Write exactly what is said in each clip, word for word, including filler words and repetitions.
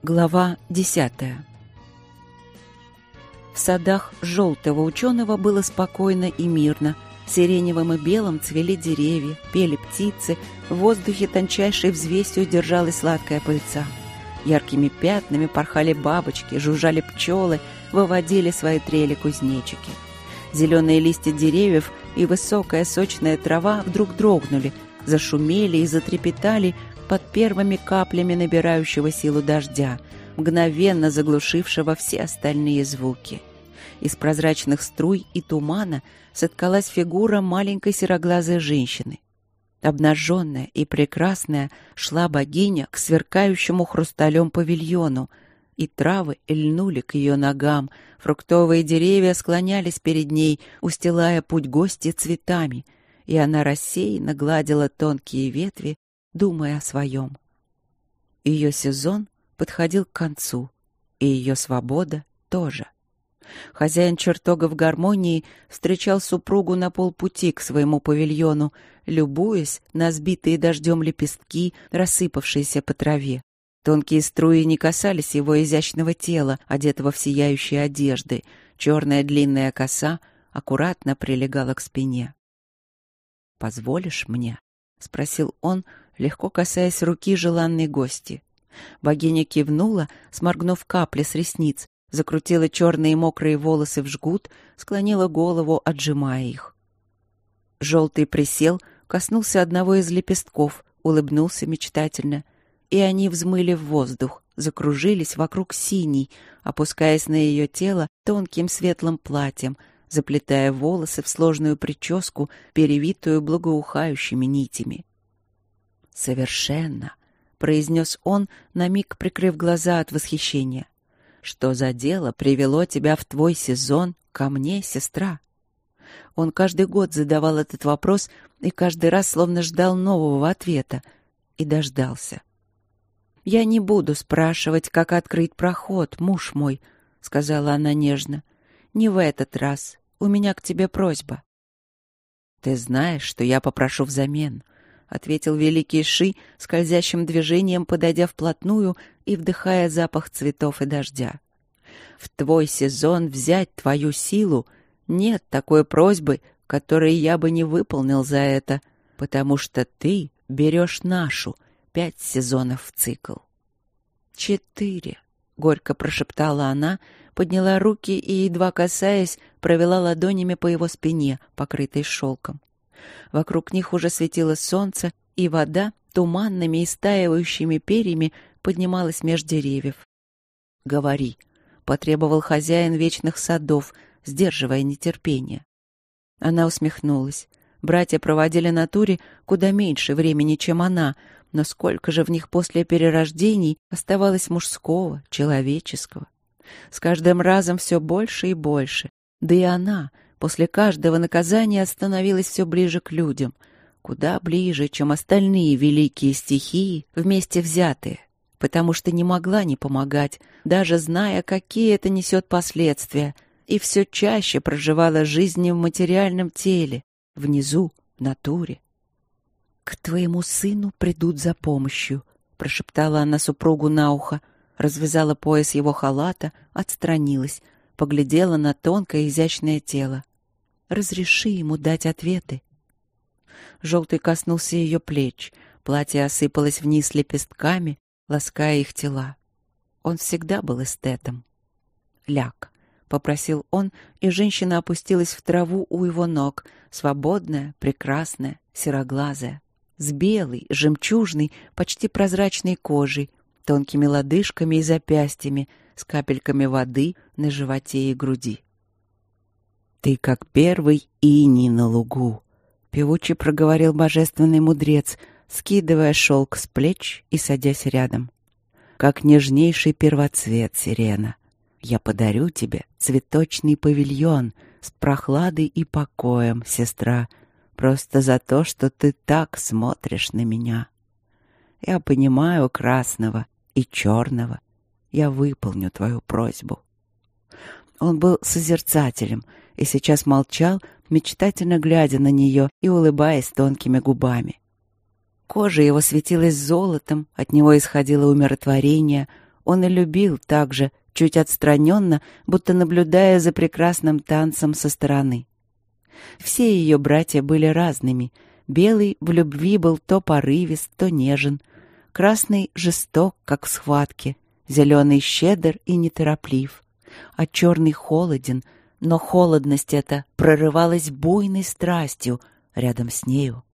Глава десятая. В садах желтого ученого было спокойно и мирно. Сиреневым и белым цвели деревья, пели птицы, в воздухе тончайшей взвесью держалась сладкая пыльца. Яркими пятнами порхали бабочки, жужжали пчелы, выводили свои трели кузнечики. Зеленые листья деревьев и высокая сочная трава вдруг дрогнули, зашумели и затрепетали под первыми каплями набирающего силу дождя, мгновенно заглушившего все остальные звуки. Из прозрачных струй и тумана соткалась фигура маленькой сероглазой женщины. Обнаженная и прекрасная шла богиня к сверкающему хрусталем павильону, и травы льнули к ее ногам, фруктовые деревья склонялись перед ней, устилая путь гости цветами, и она рассеянно гладила тонкие ветви, думая о своем. Ее сезон подходил к концу, и ее свобода тоже. Хозяин чертогов гармонии встречал супругу на полпути к своему павильону, любуясь на сбитые дождем лепестки, рассыпавшиеся по траве. Тонкие струи не касались его изящного тела, одетого в сияющие одежды. Черная длинная коса аккуратно прилегала к спине. «Позволишь мне?» — спросил он, легко касаясь руки желанной гости. Богиня кивнула, сморгнув капли с ресниц, закрутила черные мокрые волосы в жгут, склонила голову, отжимая их. Желтый присел, коснулся одного из лепестков, улыбнулся мечтательно, и они взмыли в воздух, закружились вокруг синей, опускаясь на ее тело тонким светлым платьем, заплетая волосы в сложную прическу, перевитую благоухающими нитями. «Совершенно!» — произнес он, на миг прикрыв глаза от восхищения. «Что за дело привело тебя в твой сезон ко мне, сестра?» Он каждый год задавал этот вопрос и каждый раз словно ждал нового ответа. И дождался. «Я не буду спрашивать, как открыть проход, муж мой», — сказала она нежно. «Не в этот раз. У меня к тебе просьба». «Ты знаешь, что я попрошу взамен», — ответил великий Ши, скользящим движением подойдя вплотную и вдыхая запах цветов и дождя. «В твой сезон взять твою силу нет такой просьбы, которой я бы не выполнил за это, потому что ты берешь нашу пять сезонов в цикл». «Четыре», — горько прошептала она, подняла руки и, едва касаясь, провела ладонями по его спине, покрытой шелком. Вокруг них уже светило солнце, и вода туманными и стаивающими перьями поднималась меж деревьев. «Говори», — потребовал хозяин вечных садов, сдерживая нетерпение. Она усмехнулась. Братья проводили на туре куда меньше времени, чем она, но сколько же в них после перерождений оставалось мужского, человеческого. С каждым разом все больше и больше. Да и она после каждого наказания становилась все ближе к людям, куда ближе, чем остальные великие стихии вместе взятые, потому что не могла не помогать, даже зная, какие это несет последствия, и все чаще проживала жизнь в материальном теле, внизу, в натуре. «К твоему сыну придут за помощью», — прошептала она супругу на ухо, развязала пояс его халата, отстранилась, поглядела на тонкое изящное тело. «Разреши ему дать ответы». Желтый коснулся ее плеч, платье осыпалось вниз лепестками, лаская их тела. Он всегда был эстетом. «Ляг», — попросил он, и женщина опустилась в траву у его ног, свободная, прекрасная, сероглазая, с белой, жемчужной, почти прозрачной кожей, тонкими лодыжками и запястьями, с капельками воды на животе и груди. «Ты как первый иней на лугу», — певуче проговорил божественный мудрец, скидывая шелк с плеч и садясь рядом. «Как нежнейший первоцвет, сирена, я подарю тебе цветочный павильон с прохладой и покоем, сестра, просто за то, что ты так смотришь на меня. Я понимаю красного и черного. Я выполню твою просьбу». Он был созерцателем и сейчас молчал, мечтательно глядя на нее и улыбаясь тонкими губами. Кожа его светилась золотом, от него исходило умиротворение, он и любил так же, чуть отстраненно, будто наблюдая за прекрасным танцем со стороны. Все ее братья были разными. Белый в любви был то порывист, то нежен. Красный жесток, как в схватке. Зеленый щедр и нетороплив. А черный холоден, но холодность эта прорывалась буйной страстью рядом с нею.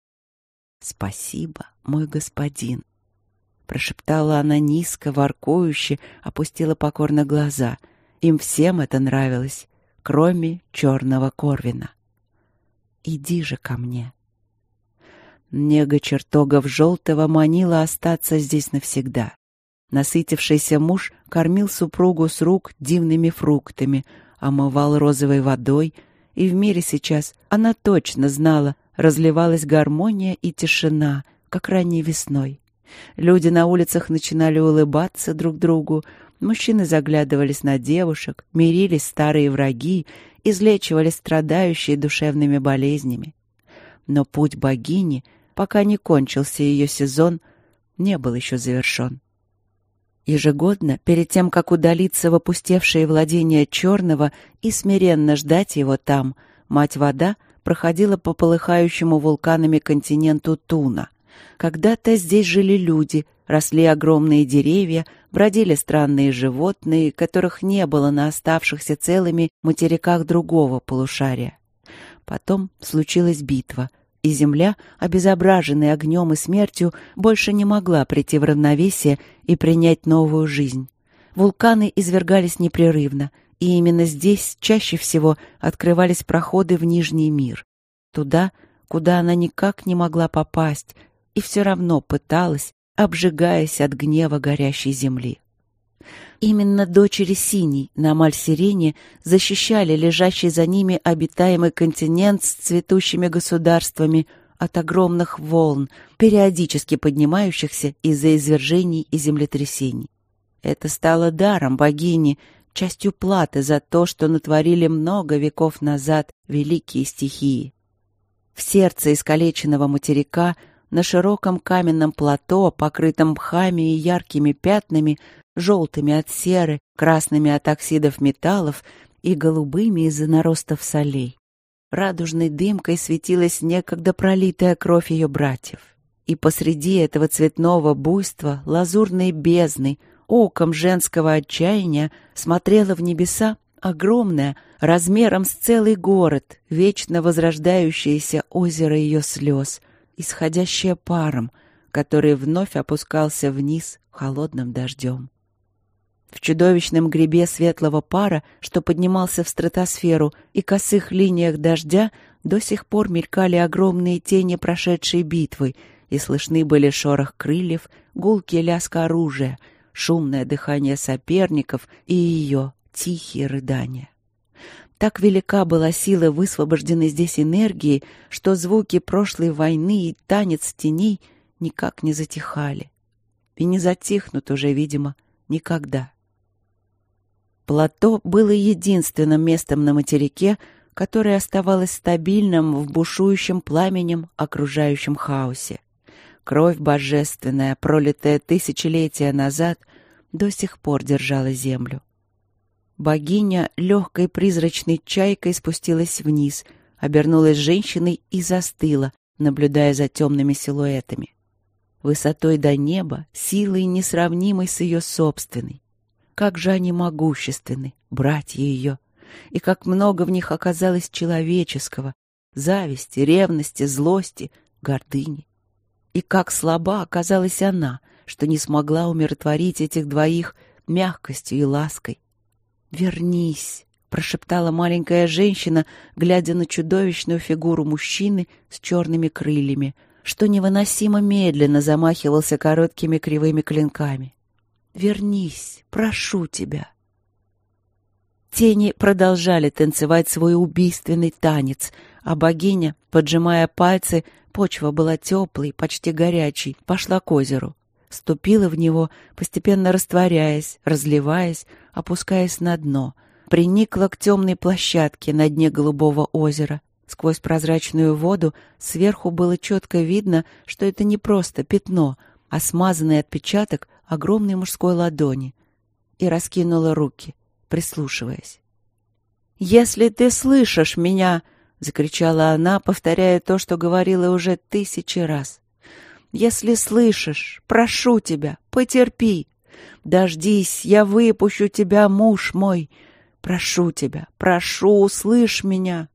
«Спасибо, мой господин», — прошептала она низко, воркующе, опустила покорно глаза. Им всем это нравилось, кроме черного Корвина. «Иди же ко мне». Нега чертогов желтого манила остаться здесь навсегда. Насытившийся муж кормил супругу с рук дивными фруктами, омывал розовой водой, и в мире сейчас, она точно знала, разливалась гармония и тишина, как ранней весной. Люди на улицах начинали улыбаться друг другу, мужчины заглядывались на девушек, мирились старые враги, излечивали страдающие душевными болезнями. Но путь богини, пока не кончился ее сезон, не был еще завершен. Ежегодно, перед тем, как удалиться в опустевшие владения Черного и смиренно ждать его там, Мать-Вода проходила по полыхающему вулканами континенту Туна. Когда-то здесь жили люди, росли огромные деревья, бродили странные животные, которых не было на оставшихся целыми материках другого полушария. Потом случилась битва, и земля, обезображенная огнем и смертью, больше не могла прийти в равновесие и принять новую жизнь. Вулканы извергались непрерывно, и именно здесь чаще всего открывались проходы в Нижний мир. Туда, куда она никак не могла попасть, и все равно пыталась, обжигаясь от гнева горящей земли. Именно дочери Синей на Мальсирене защищали лежащий за ними обитаемый континент с цветущими государствами от огромных волн, периодически поднимающихся из-за извержений и землетрясений. Это стало даром богини, частью платы за то, что натворили много веков назад великие стихии. В сердце искалеченного материка, на широком каменном плато, покрытом мхами и яркими пятнами, желтыми от серы, красными от оксидов металлов и голубыми из-за наростов солей. Радужной дымкой светилась некогда пролитая кровь ее братьев. И посреди этого цветного буйства, лазурной бездны, оком женского отчаяния смотрела в небеса огромное, размером с целый город, вечно возрождающееся озеро ее слез, исходящее паром, который вновь опускался вниз холодным дождем. В чудовищном гребе светлого пара, что поднимался в стратосферу, и косых линиях дождя до сих пор мелькали огромные тени прошедшей битвы, и слышны были шорох крыльев, гулкий лязг оружия, шумное дыхание соперников и ее тихие рыдания. Так велика была сила высвобожденной здесь энергии, что звуки прошлой войны и танец теней никак не затихали. И не затихнут уже, видимо, никогда. Плато было единственным местом на материке, которое оставалось стабильным в бушующем пламенем окружающем хаосе. Кровь божественная, пролитая тысячелетия назад, до сих пор держала землю. Богиня легкой призрачной чайкой спустилась вниз, обернулась женщиной и застыла, наблюдая за темными силуэтами. Высотой до неба, силой несравнимой с ее собственной. Как же они могущественны, братья ее, и как много в них оказалось человеческого, зависти, ревности, злости, гордыни. И как слаба оказалась она, что не смогла умиротворить этих двоих мягкостью и лаской. «Вернись!» — прошептала маленькая женщина, глядя на чудовищную фигуру мужчины с черными крыльями, что невыносимо медленно замахивался короткими кривыми клинками. «Вернись! Прошу тебя!» Тени продолжали танцевать свой убийственный танец, а богиня, поджимая пальцы, почва была теплой, почти горячей, пошла к озеру. Ступила в него, постепенно растворяясь, разливаясь, опускаясь на дно, приникла к темной площадке на дне голубого озера. Сквозь прозрачную воду сверху было четко видно, что это не просто пятно, а смазанный отпечаток огромной мужской ладони, и раскинула руки, прислушиваясь. «Если ты слышишь меня!» — закричала она, повторяя то, что говорила уже тысячи раз. «Если слышишь, прошу тебя, потерпи! Дождись, я выпущу тебя, муж мой! Прошу тебя, прошу, услышь меня!»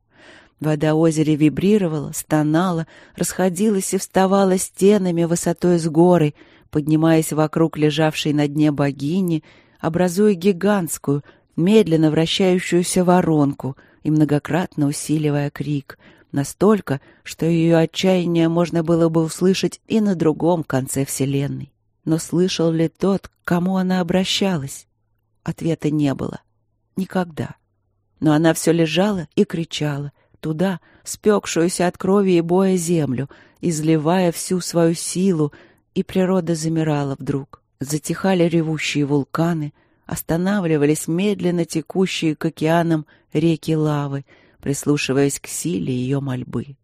Вода озера вибрировала, стонала, расходилась и вставала стенами высотой с горы, поднимаясь вокруг лежавшей на дне богини, образуя гигантскую, медленно вращающуюся воронку и многократно усиливая крик, настолько, что ее отчаяние можно было бы услышать и на другом конце вселенной. Но слышал ли тот, к кому она обращалась? Ответа не было. Никогда. Но она все лежала и кричала, туда, спекшуюся от крови и боя землю, изливая всю свою силу, и природа замирала вдруг. Затихали ревущие вулканы, останавливались медленно текущие к океанам реки лавы, прислушиваясь к силе ее мольбы.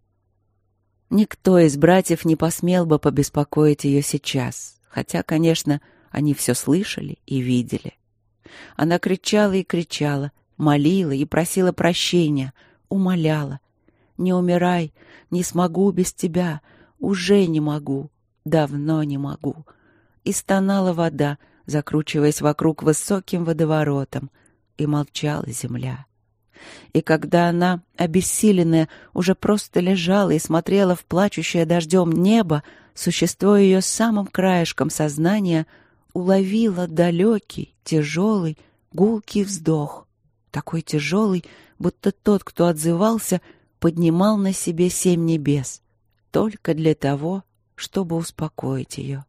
Никто из братьев не посмел бы побеспокоить ее сейчас, хотя, конечно, они все слышали и видели. Она кричала и кричала, молила и просила прощения, умоляла. «Не умирай, не смогу без тебя, уже не могу, давно не могу». И стонала вода, закручиваясь вокруг высоким водоворотом, и молчала земля. И когда она, обессиленная, уже просто лежала и смотрела в плачущее дождем небо, существо ее самым краешком сознания уловило далекий, тяжелый, гулкий вздох, такой тяжелый, будто тот, кто отзывался, поднимал на себе семь небес, только для того, чтобы успокоить ее.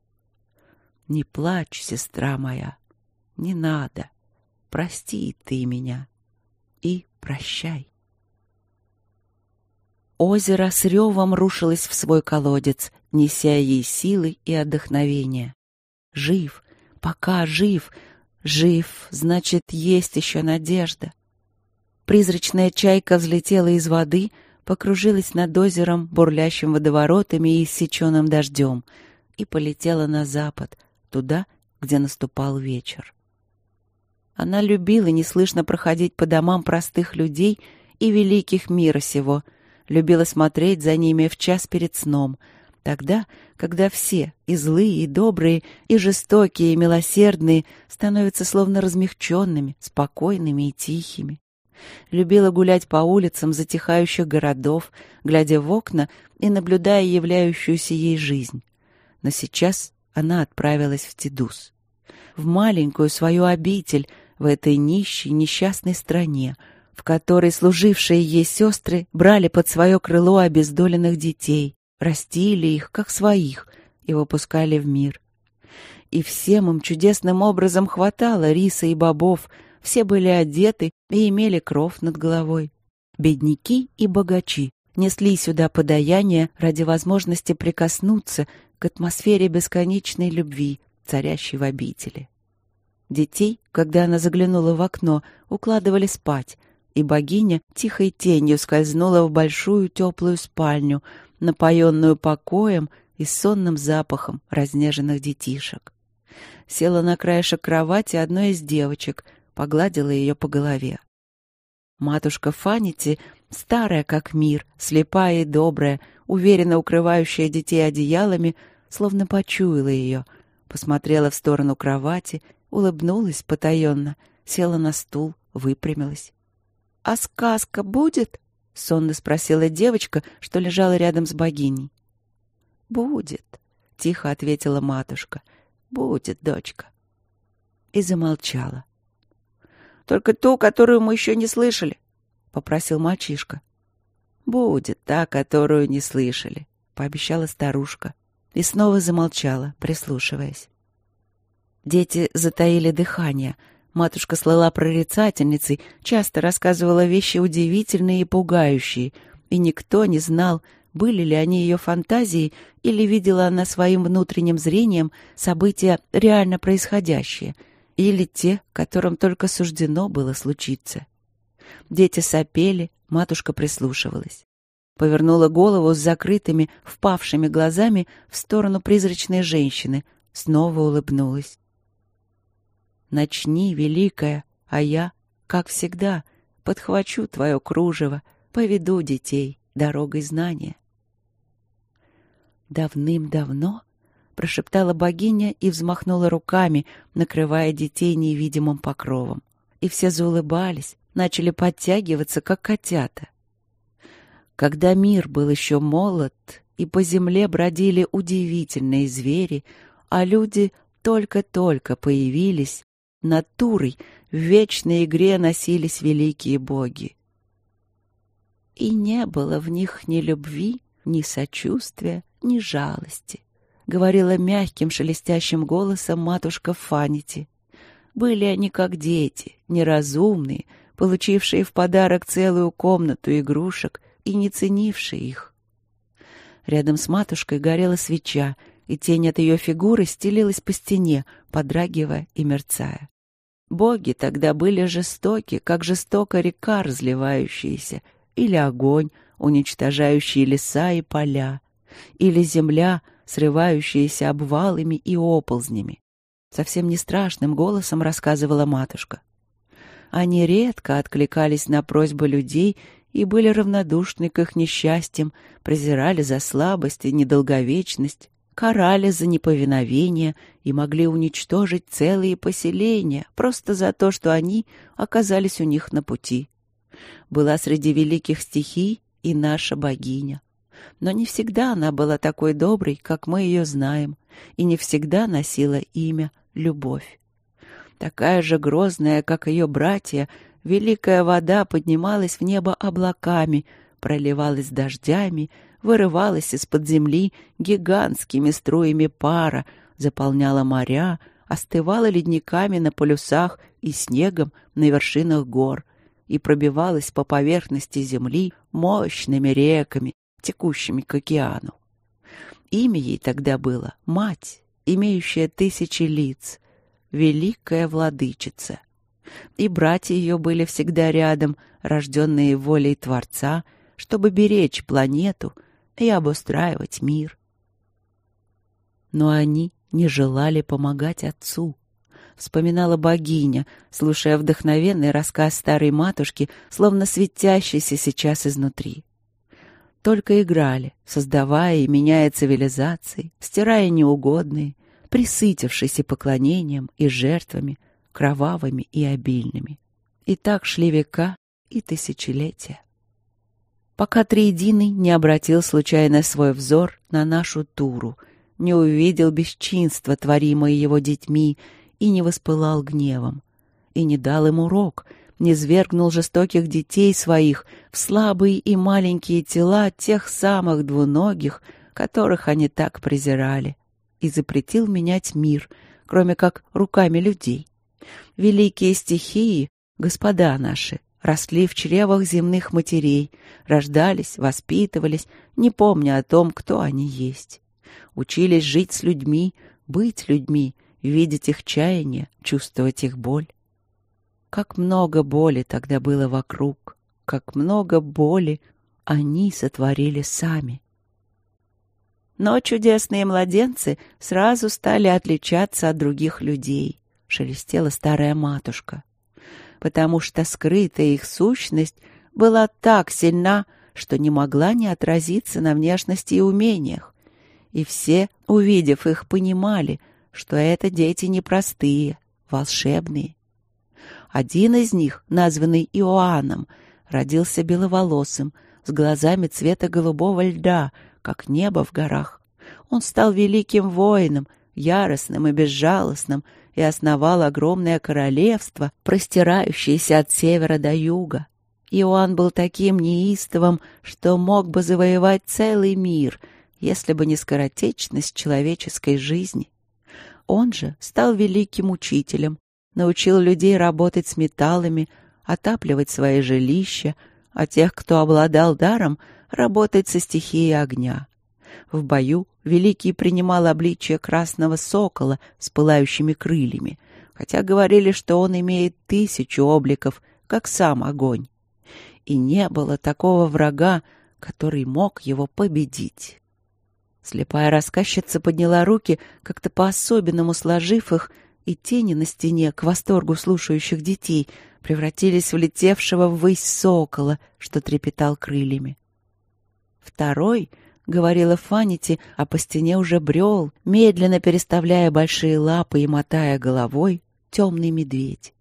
«Не плачь, сестра моя, не надо, прости ты меня и прощай». Озеро с ревом рушилось в свой колодец, неся ей силы и отдохновение. Жив, пока жив, жив, значит, есть еще надежда. Призрачная чайка взлетела из воды, покружилась над озером, бурлящим водоворотами и иссеченным дождем, и полетела на запад, туда, где наступал вечер. Она любила неслышно проходить по домам простых людей и великих мира сего, любила смотреть за ними в час перед сном, тогда, когда все, и злые, и добрые, и жестокие, и милосердные, становятся словно размягченными, спокойными и тихими. Любила гулять по улицам затихающих городов, глядя в окна и наблюдая являющуюся ей жизнь. Но сейчас она отправилась в Тидус, в маленькую свою обитель в этой нищей, несчастной стране, в которой служившие ей сестры брали под свое крыло обездоленных детей, растили их, как своих, и выпускали в мир. И всем им чудесным образом хватало риса и бобов, все были одеты и имели кров над головой. Бедняки и богачи несли сюда подаяние ради возможности прикоснуться к атмосфере бесконечной любви, царящей в обители. Детей, когда она заглянула в окно, укладывали спать, и богиня тихой тенью скользнула в большую теплую спальню, напоенную покоем и сонным запахом разнеженных детишек. Села на краешек кровати одной из девочек, погладила ее по голове. Матушка Фанити, старая как мир, слепая и добрая, уверенно укрывающая детей одеялами, словно почуяла ее, посмотрела в сторону кровати, улыбнулась потаенно, села на стул, выпрямилась. «А сказка будет?» — сонно спросила девочка, что лежала рядом с богиней. «Будет», — тихо ответила матушка. «Будет, дочка». И замолчала. «Только ту, которую мы еще не слышали», — попросил мальчишка. «Будет та, которую не слышали», — пообещала старушка. И снова замолчала, прислушиваясь. Дети затаили дыхание. Матушка слыла прорицательницей, часто рассказывала вещи удивительные и пугающие, и никто не знал, были ли они ее фантазией или видела она своим внутренним зрением события реально происходящие, или те, которым только суждено было случиться. Дети сопели, матушка прислушивалась. повернула голову с закрытыми, впавшими глазами в сторону призрачной женщины, снова улыбнулась. «Начни, великая, а я, как всегда, подхвачу твое кружево, поведу детей дорогой знания». «Давным-давно», — прошептала богиня и взмахнула руками, накрывая детей невидимым покровом. И все заулыбались, начали подтягиваться, как котята. Когда мир был еще молод, и по земле бродили удивительные звери, а люди только-только появились, над Турой в вечной игре носились великие боги. И не было в них ни любви, ни сочувствия, ни жалости, говорила мягким шелестящим голосом матушка Фанити. Были они как дети, неразумные, получившие в подарок целую комнату игрушек и не ценившие их. Рядом с матушкой горела свеча, и тень от ее фигуры стелилась по стене, подрагивая и мерцая. Боги тогда были жестоки, как жестока река, разливающаяся, или огонь, уничтожающий леса и поля, или земля, срывающаяся обвалами и оползнями. Совсем не страшным голосом рассказывала матушка. Они редко откликались на просьбы людей и были равнодушны к их несчастьям, презирали за слабость и недолговечность, карали за неповиновение и могли уничтожить целые поселения просто за то, что они оказались у них на пути. Была среди великих стихий и наша богиня. Но не всегда она была такой доброй, как мы ее знаем, и не всегда носила имя Любовь. Такая же грозная, как ее братья, великая вода поднималась в небо облаками, проливалась дождями, вырывалась из-под земли гигантскими струями пара, заполняла моря, остывала ледниками на полюсах и снегом на вершинах гор и пробивалась по поверхности земли мощными реками, текущими к океану. Имя ей тогда было Мать, имеющая тысячи лиц, великая владычица. И братья ее были всегда рядом, рожденные волей Творца, чтобы беречь планету и обустраивать мир. Но они не желали помогать отцу, вспоминала богиня, слушая вдохновенный рассказ старой матушки, словно светящийся сейчас изнутри. Только играли, создавая и меняя цивилизации, стирая неугодные, присытившись и поклонением, и жертвами, кровавыми и обильными. И так шли века и тысячелетия. Пока Триединый не обратил случайно свой взор на нашу Туру, не увидел бесчинства, творимое его детьми, и не воспылал гневом, и не дал им урок, не свергнул жестоких детей своих в слабые и маленькие тела тех самых двуногих, которых они так презирали, и запретил менять мир, кроме как руками людей. Великие стихии, господа наши, росли в чревах земных матерей, рождались, воспитывались, не помня о том, кто они есть. Учились жить с людьми, быть людьми, видеть их чаяние, чувствовать их боль. Как много боли тогда было вокруг, как много боли они сотворили сами. Но чудесные младенцы сразу стали отличаться от других людей, шелестела старая матушка, потому что скрытая их сущность была так сильна, что не могла не отразиться на внешности и умениях. И все, увидев их, понимали, что это дети непростые, волшебные. Один из них, названный Иоанном, родился беловолосым, с глазами цвета голубого льда, как небо в горах. Он стал великим воином, яростным и безжалостным, и основал огромное королевство, простирающееся от севера до юга. Иоанн был таким неистовым, что мог бы завоевать целый мир, если бы не скоротечность человеческой жизни. Он же стал великим учителем, научил людей работать с металлами, отапливать свои жилища, а тех, кто обладал даром, работать со стихией огня. В бою Великий принимал обличие красного сокола с пылающими крыльями, хотя говорили, что он имеет тысячу обликов, как сам огонь. И не было такого врага, который мог его победить. Слепая рассказчица подняла руки, как-то по-особенному сложив их, и тени на стене, к восторгу слушающих детей, превратились в летевшего ввысь сокола, что трепетал крыльями. Второй, — говорила Фанити, а по стене уже брел, медленно переставляя большие лапы и мотая головой, темный медведь.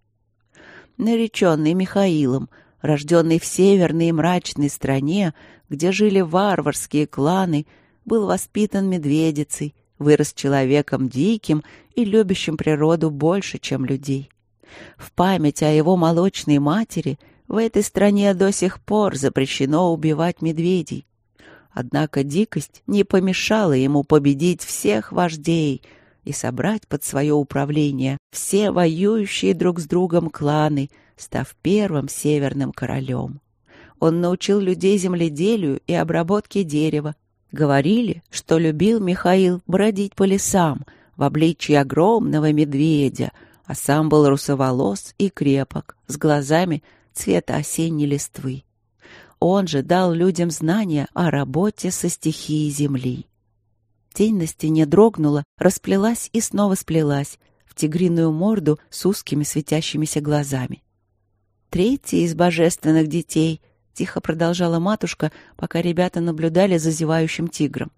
Нареченный Михаилом, рожденный в северной и мрачной стране, где жили варварские кланы, был воспитан медведицей, вырос человеком диким и любящим природу больше, чем людей. В память о его молочной матери в этой стране до сих пор запрещено убивать медведей. Однако дикость не помешала ему победить всех вождей и собрать под свое управление все воюющие друг с другом кланы, став первым северным королем. Он научил людей земледелию и обработке дерева. Говорили, что любил Михаил бродить по лесам в обличье огромного медведя, а сам был русоволос и крепок, с глазами цвета осенней листвы. Он же дал людям знания о работе со стихией земли. Тень на стене дрогнула, расплелась и снова сплелась в тигриную морду с узкими светящимися глазами. Третий из божественных детей — тихо продолжала матушка, пока ребята наблюдали за зевающим тигром.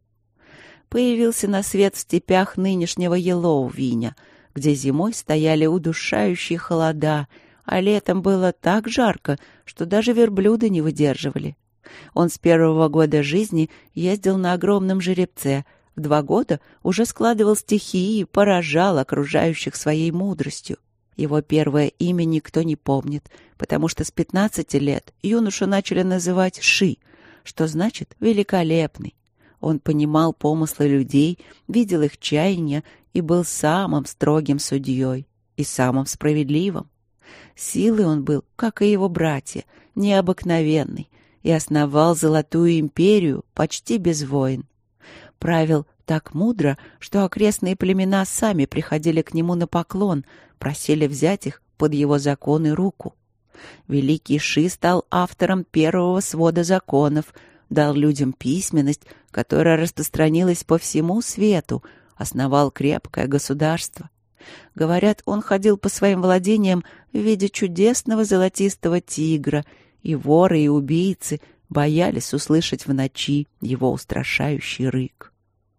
Появился на свет в степях нынешнего Йеллоувиня, где зимой стояли удушающие холода, а летом было так жарко, что даже верблюды не выдерживали. Он с первого года жизни ездил на огромном жеребце, в два года уже складывал стихи и поражал окружающих своей мудростью. Его первое имя никто не помнит, потому что с пятнадцати лет юношу начали называть Ши, что значит «великолепный». Он понимал помыслы людей, видел их чаяния и был самым строгим судьей и самым справедливым. Силой он был, как и его братья, необыкновенный, и основал Золотую империю почти без войн. Правил так мудро, что окрестные племена сами приходили к нему на поклон, просили взять их под его закон и руку. Великий Ши стал автором первого свода законов, дал людям письменность, которая распространилась по всему свету, основал крепкое государство. Говорят, он ходил по своим владениям в виде чудесного золотистого тигра, и воры и убийцы боялись услышать в ночи его устрашающий рык.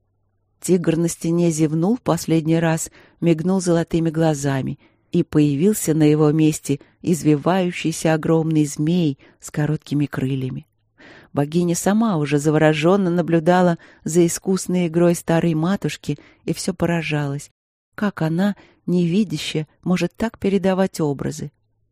Тигр на стене зевнул в последний раз, мигнул золотыми глазами, и появился на его месте извивающийся огромный змей с короткими крыльями. Богиня сама уже завороженно наблюдала за искусной игрой старой матушки и все поражалась, как она, невидящая, может так передавать образы.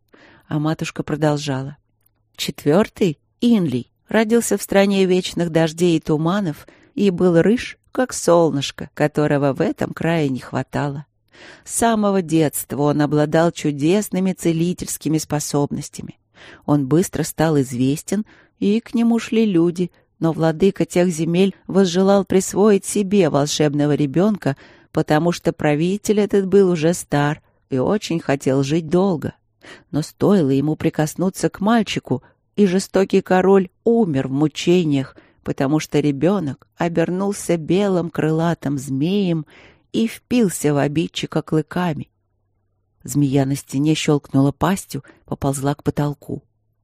А матушка продолжала. Четвертый, Инлий, родился в стране вечных дождей и туманов и был рыж, как солнышко, которого в этом крае не хватало. С самого детства он обладал чудесными целительскими способностями. Он быстро стал известен, и к нему шли люди, но владыка тех земель возжелал присвоить себе волшебного ребенка, потому что правитель этот был уже стар и очень хотел жить долго. Но стоило ему прикоснуться к мальчику, и жестокий король умер в мучениях, потому что ребенок обернулся белым крылатым змеем и впился в обидчика клыками. Змея на стене щелкнула пастью, поползла к потолку.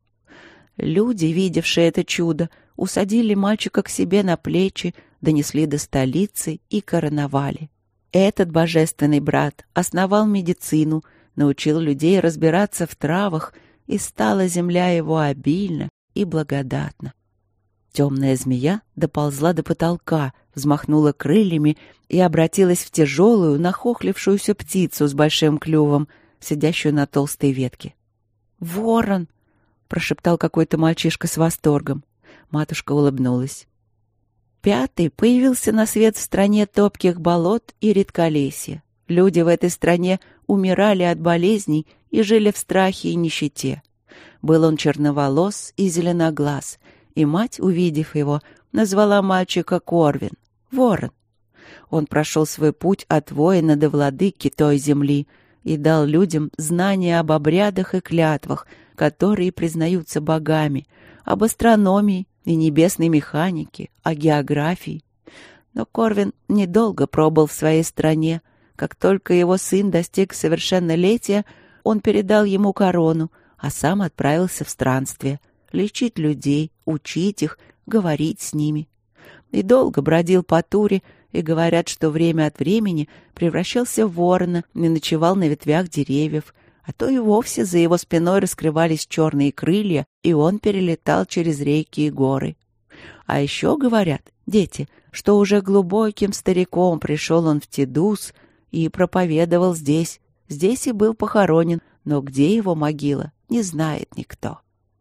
Люди, видевшие это чудо, усадили мальчика к себе на плечи, донесли до столицы и короновали. Этот божественный брат основал медицину, научил людей разбираться в травах, и стала земля его обильна и благодатна. Темная змея доползла до потолка, взмахнула крыльями и обратилась в тяжелую, нахохлившуюся птицу с большим клювом, сидящую на толстой ветке. «Ворон!» — прошептал какой-то мальчишка с восторгом. Матушка улыбнулась. Пятый появился на свет в стране топких болот и редколесья. Люди в этой стране умирали от болезней и жили в страхе и нищете. Был он черноволос и зеленоглаз, и мать, увидев его, назвала мальчика Корвин — Ворон. Он прошел свой путь от воина до владыки той земли и дал людям знания об обрядах и клятвах, которые признаются богами, об астрономии и небесной механике, о географии. Но Корвин недолго пробыл в своей стране. Как только его сын достиг совершеннолетия, он передал ему корону, а сам отправился в странствие, лечить людей, учить их, говорить с ними. И долго бродил по туре, и говорят, что время от времени превращался в ворона и ночевал на ветвях деревьев, а то и вовсе за его спиной раскрывались черные крылья, и он перелетал через реки и горы. А еще говорят, дети, что уже глубоким стариком пришел он в Тедус и проповедовал здесь, здесь и был похоронен, но где его могила, не знает никто.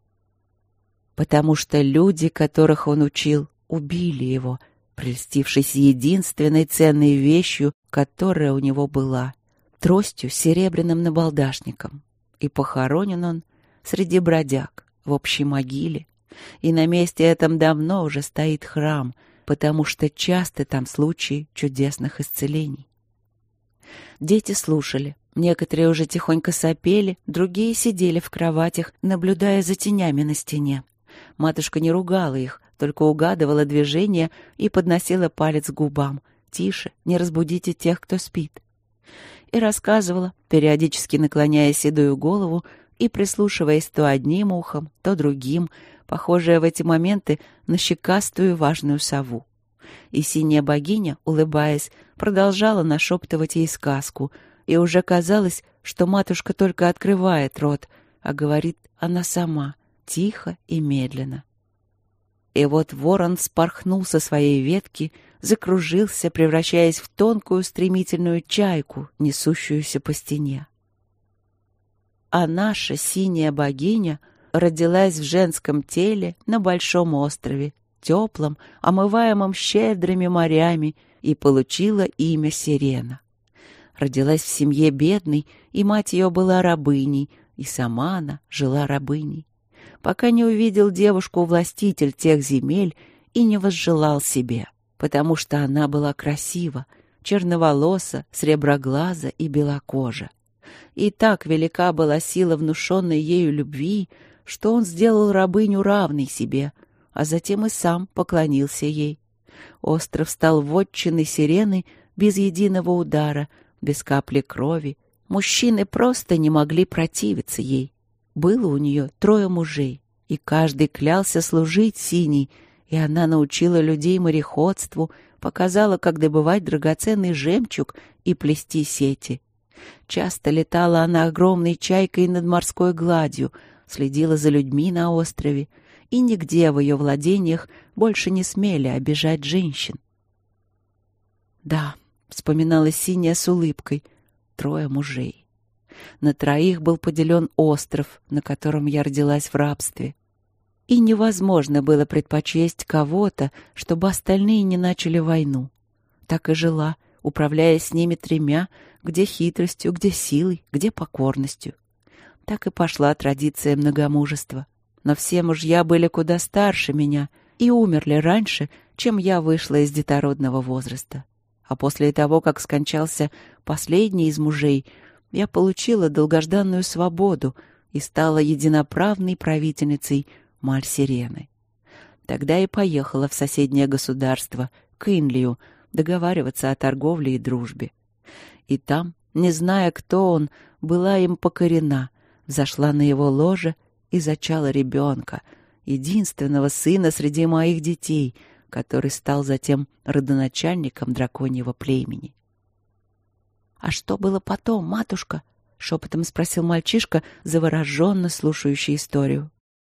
Потому что люди, которых он учил, убили его, прельстившись единственной ценной вещью, которая у него была — тростью с серебряным набалдашником. И похоронен он среди бродяг, в общей могиле. И на месте этом давно уже стоит храм, потому что часто там случаи чудесных исцелений. Дети слушали. Некоторые уже тихонько сопели, другие сидели в кроватях, наблюдая за тенями на стене. Матушка не ругала их, только угадывала движения и подносила палец к губам. «Тише, не разбудите тех, кто спит». И рассказывала, периодически наклоняя седую голову и прислушиваясь то одним ухом, то другим, похожая в эти моменты на щекастую важную сову. И синяя богиня, улыбаясь, продолжала нашептывать ей сказку, и уже казалось, что матушка только открывает рот, а говорит она сама, тихо и медленно. И вот ворон спорхнул со своей ветки, закружился, превращаясь в тонкую стремительную чайку, несущуюся по стене. А наша синяя богиня родилась в женском теле на большом острове, теплом, омываемом щедрыми морями, и получила имя Сирена. Родилась в семье бедной, и мать ее была рабыней, и сама она жила рабыней, пока не увидел девушку-властитель тех земель и не возжелал себе, потому что она была красива, черноволоса, среброглаза и белокожа. И так велика была сила внушенной ею любви, что он сделал рабыню равной себе, а затем и сам поклонился ей. Остров стал вотчиной Сирены без единого удара, без капли крови. Мужчины просто не могли противиться ей. Было у нее трое мужей, и каждый клялся служить Синей, и она научила людей мореходству, показала, как добывать драгоценный жемчуг и плести сети. Часто летала она огромной чайкой над морской гладью, следила за людьми на острове, и нигде в ее владениях больше не смели обижать женщин. «Да», — вспоминала Синяя с улыбкой, — «трое мужей. На троих был поделен остров, на котором я родилась в рабстве. И невозможно было предпочесть кого-то, чтобы остальные не начали войну. Так и жила, управляя с ними тремя, где хитростью, где силой, где покорностью. Так и пошла традиция многомужества. Но все мужья были куда старше меня и умерли раньше, чем я вышла из детородного возраста. А после того, как скончался последний из мужей, я получила долгожданную свободу и стала единоправной правительницей Маль-Сирены. Тогда и поехала в соседнее государство, к Инлию, договариваться о торговле и дружбе. И там, не зная, кто он, была им покорена, взошла на его ложе и зачала ребенка, единственного сына среди моих детей, который стал затем родоначальником драконьего племени. «А что было потом, матушка?» — шепотом спросил мальчишка, завороженно слушающий историю.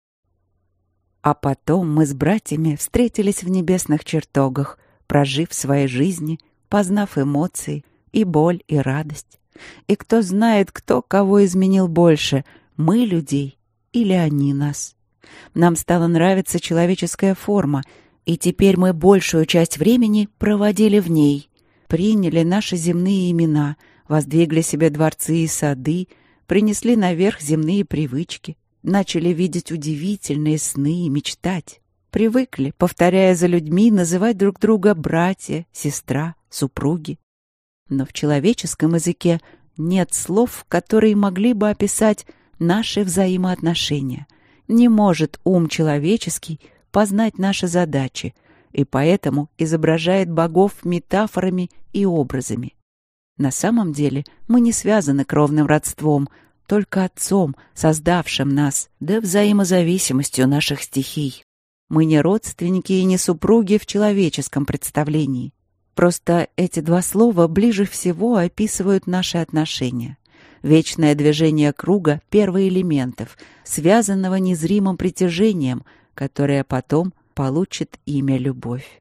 «А потом мы с братьями встретились в небесных чертогах, прожив свои жизни, познав эмоции, и боль, и радость. И кто знает, кто кого изменил больше, мы людей или они нас. Нам стала нравиться человеческая форма, и теперь мы большую часть времени проводили в ней, приняли наши земные имена, воздвигли себе дворцы и сады, принесли наверх земные привычки, начали видеть удивительные сны и мечтать. Привыкли, повторяя за людьми, называть друг друга братья, сестра, супруги. Но в человеческом языке нет слов, которые могли бы описать наши взаимоотношения. Не может ум человеческий познать наши задачи, и поэтому изображает богов метафорами и образами. На самом деле мы не связаны кровным родством, только Отцом, создавшим нас, да взаимозависимостью наших стихий. Мы не родственники и не супруги в человеческом представлении. Просто эти два слова ближе всего описывают наши отношения. Вечное движение круга первоэлементов, связанного незримым притяжением, которое потом получит имя любовь.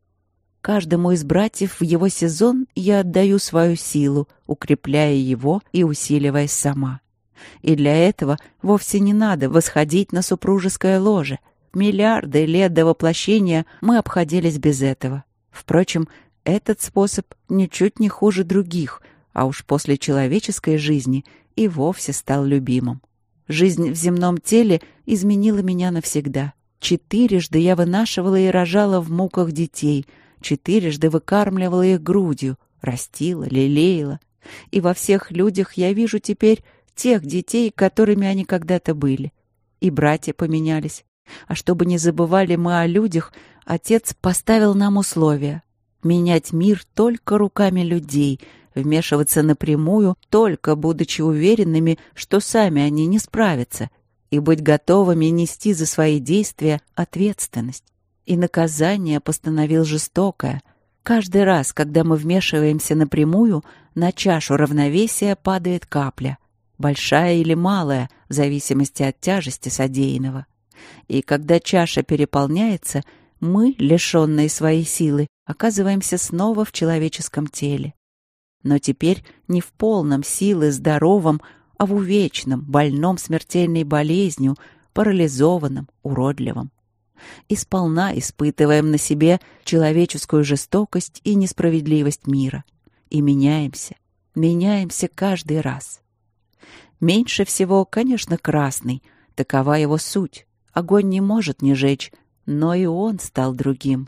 Каждому из братьев в его сезон я отдаю свою силу, укрепляя его и усиливаясь сама. И для этого вовсе не надо восходить на супружеское ложе. Миллиарды лет до воплощения мы обходились без этого. Впрочем, этот способ ничуть не хуже других, а уж после человеческой жизни и вовсе стал любимым. Жизнь в земном теле изменила меня навсегда. Четырежды я вынашивала и рожала в муках детей, четырежды выкармливала их грудью, растила, лелеяла. И во всех людях я вижу теперь тех детей, которыми они когда-то были. И братья поменялись. А чтобы не забывали мы о людях, Отец поставил нам условия: менять мир только руками людей, вмешиваться напрямую, только будучи уверенными, что сами они не справятся, и быть готовыми нести за свои действия ответственность. И наказание постановил жестокое. Каждый раз, когда мы вмешиваемся напрямую, на чашу равновесия падает капля, большая или малая, в зависимости от тяжести содеянного. И когда чаша переполняется, мы, лишенные своей силы, оказываемся снова в человеческом теле. Но теперь не в полном силы, здоровом, а в увечном, больном смертельной болезнью, парализованном, уродливом. И сполна испытываем на себе человеческую жестокость и несправедливость мира. И меняемся, меняемся каждый раз. Меньше всего, конечно, красный, такова его суть. Огонь не может не жечь, но и он стал другим.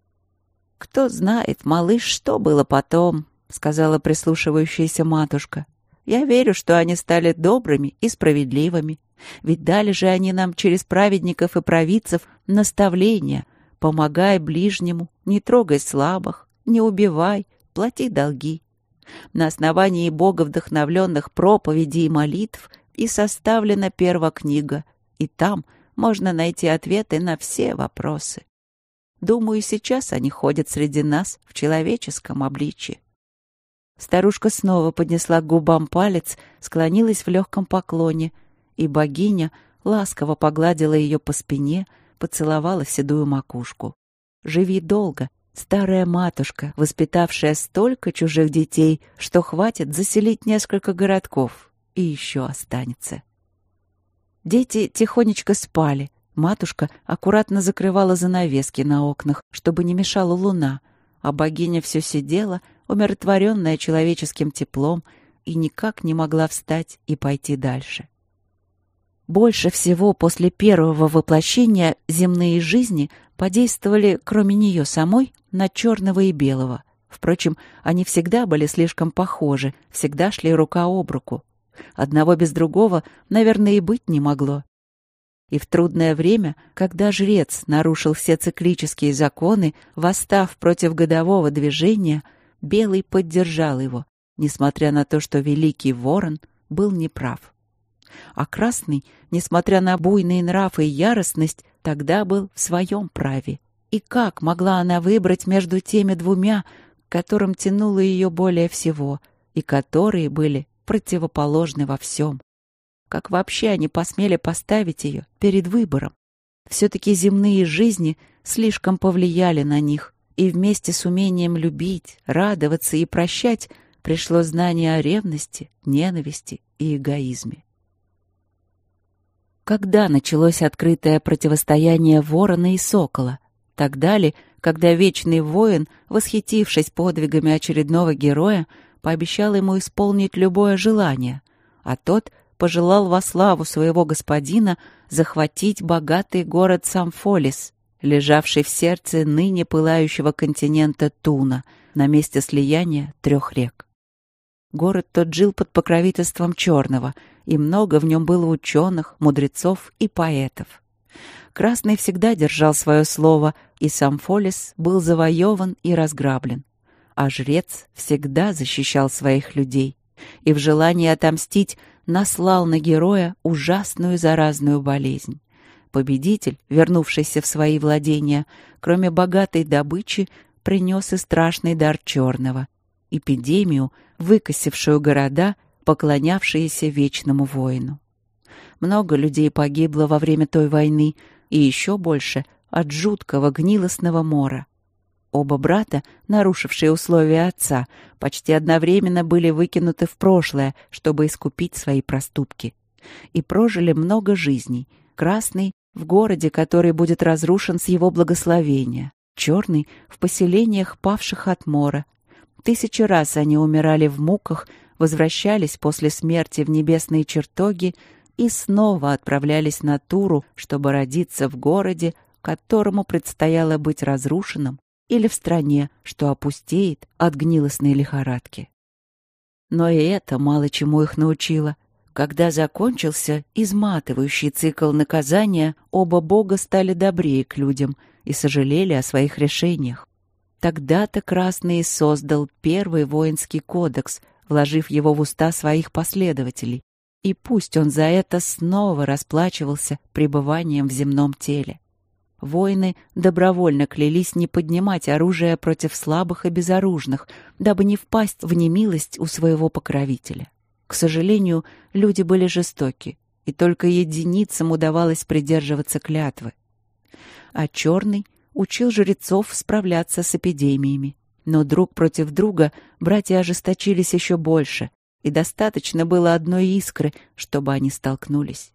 «Кто знает, малыш, что было потом», — сказала прислушивающаяся матушка. «Я верю, что они стали добрыми и справедливыми. Ведь дали же они нам через праведников и провидцев наставления: помогай ближнему, не трогай слабых, не убивай, плати долги». На основании Бога вдохновленных проповедей и молитв и составлена первая книга, и там можно найти ответы на все вопросы. Думаю, сейчас они ходят среди нас в человеческом обличье. Старушка снова поднесла к губам палец, склонилась в легком поклоне, и богиня ласково погладила ее по спине, поцеловала седую макушку. «Живи долго, старая матушка, воспитавшая столько чужих детей, что хватит заселить несколько городков, и еще останется». Дети тихонечко спали. Матушка аккуратно закрывала занавески на окнах, чтобы не мешала луна, а богиня все сидела, умиротворенная человеческим теплом, и никак не могла встать и пойти дальше. Больше всего после первого воплощения земные жизни подействовали, кроме нее самой, на черного и белого. Впрочем, они всегда были слишком похожи, всегда шли рука об руку. Одного без другого, наверное, и быть не могло. И в трудное время, когда жрец нарушил все циклические законы, восстав против годового движения, Белый поддержал его, несмотря на то, что Великий Ворон был неправ. А Красный, несмотря на буйный нрав и яростность, тогда был в своем праве. И как могла она выбрать между теми двумя, к которым тянуло ее более всего, и которые были противоположны во всем? Как вообще они посмели поставить ее перед выбором? Все-таки земные жизни слишком повлияли на них, и вместе с умением любить, радоваться и прощать пришло знание о ревности, ненависти и эгоизме. Когда началось открытое противостояние ворона и сокола? Тогда ли, когда вечный воин, восхитившись подвигами очередного героя, пообещал ему исполнить любое желание, а тот пожелал во славу своего господина захватить богатый город Самфолис, лежавший в сердце ныне пылающего континента Туна, на месте слияния трех рек. Город тот жил под покровительством Черного, и много в нем было ученых, мудрецов и поэтов. Красный всегда держал свое слово, и сам Фолис был завоеван и разграблен. А жрец всегда защищал своих людей, и в желании отомстить наслал на героя ужасную заразную болезнь. Победитель, вернувшийся в свои владения, кроме богатой добычи, принес и страшный дар Черного — эпидемию, выкосившую города, поклонявшиеся вечному воину. Много людей погибло во время той войны, и еще больше от жуткого гнилостного мора. Оба брата, нарушившие условия отца, почти одновременно были выкинуты в прошлое, чтобы искупить свои проступки. И прожили много жизней. Красный — в городе, который будет разрушен с его благословения. Черный — в поселениях, павших от мора. Тысячи раз они умирали в муках, возвращались после смерти в небесные чертоги и снова отправлялись на Туру, чтобы родиться в городе, которому предстояло быть разрушенным, или в стране, что опустеет от гнилостной лихорадки. Но и это мало чему их научило. Когда закончился изматывающий цикл наказания, оба бога стали добрее к людям и сожалели о своих решениях. Тогда-то Красный создал первый воинский кодекс, вложив его в уста своих последователей. И пусть он за это снова расплачивался пребыванием в земном теле. Воины добровольно клялись не поднимать оружие против слабых и безоружных, дабы не впасть в немилость у своего покровителя. К сожалению, люди были жестоки, и только единицам удавалось придерживаться клятвы. А Черный учил жрецов справляться с эпидемиями. Но друг против друга братья ожесточились еще больше, и достаточно было одной искры, чтобы они столкнулись.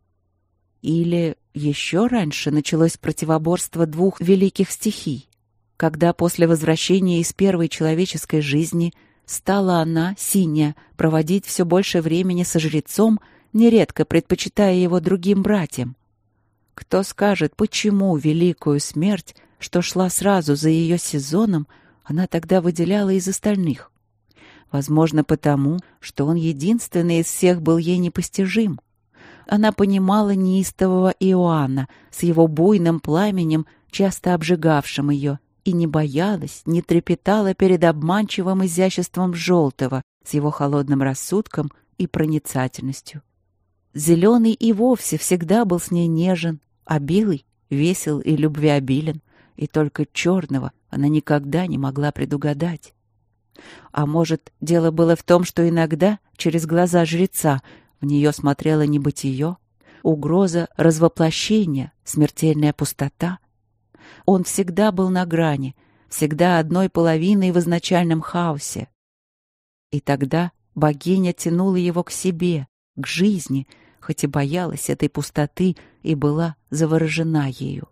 Или еще раньше началось противоборство двух великих стихий, когда после возвращения из первой человеческой жизни стала она, синяя, проводить все больше времени со жрецом, нередко предпочитая его другим братьям. Кто скажет, почему великую смерть, что шла сразу за ее сезоном, она тогда выделяла из остальных? Возможно, потому, что он единственный из всех был ей непостижим. Она понимала неистового Иоанна с его буйным пламенем, часто обжигавшим ее, и не боялась, не трепетала перед обманчивым изяществом желтого с его холодным рассудком и проницательностью. Зеленый и вовсе всегда был с ней нежен, а белый — весел и любвеобилен, и только черного она никогда не могла предугадать. А может, дело было в том, что иногда через глаза жреца в нее смотрело небытие, угроза развоплощения, смертельная пустота. Он всегда был на грани, всегда одной половиной в изначальном хаосе. И тогда богиня тянула его к себе, к жизни, хоть и боялась этой пустоты и была заворожена ею.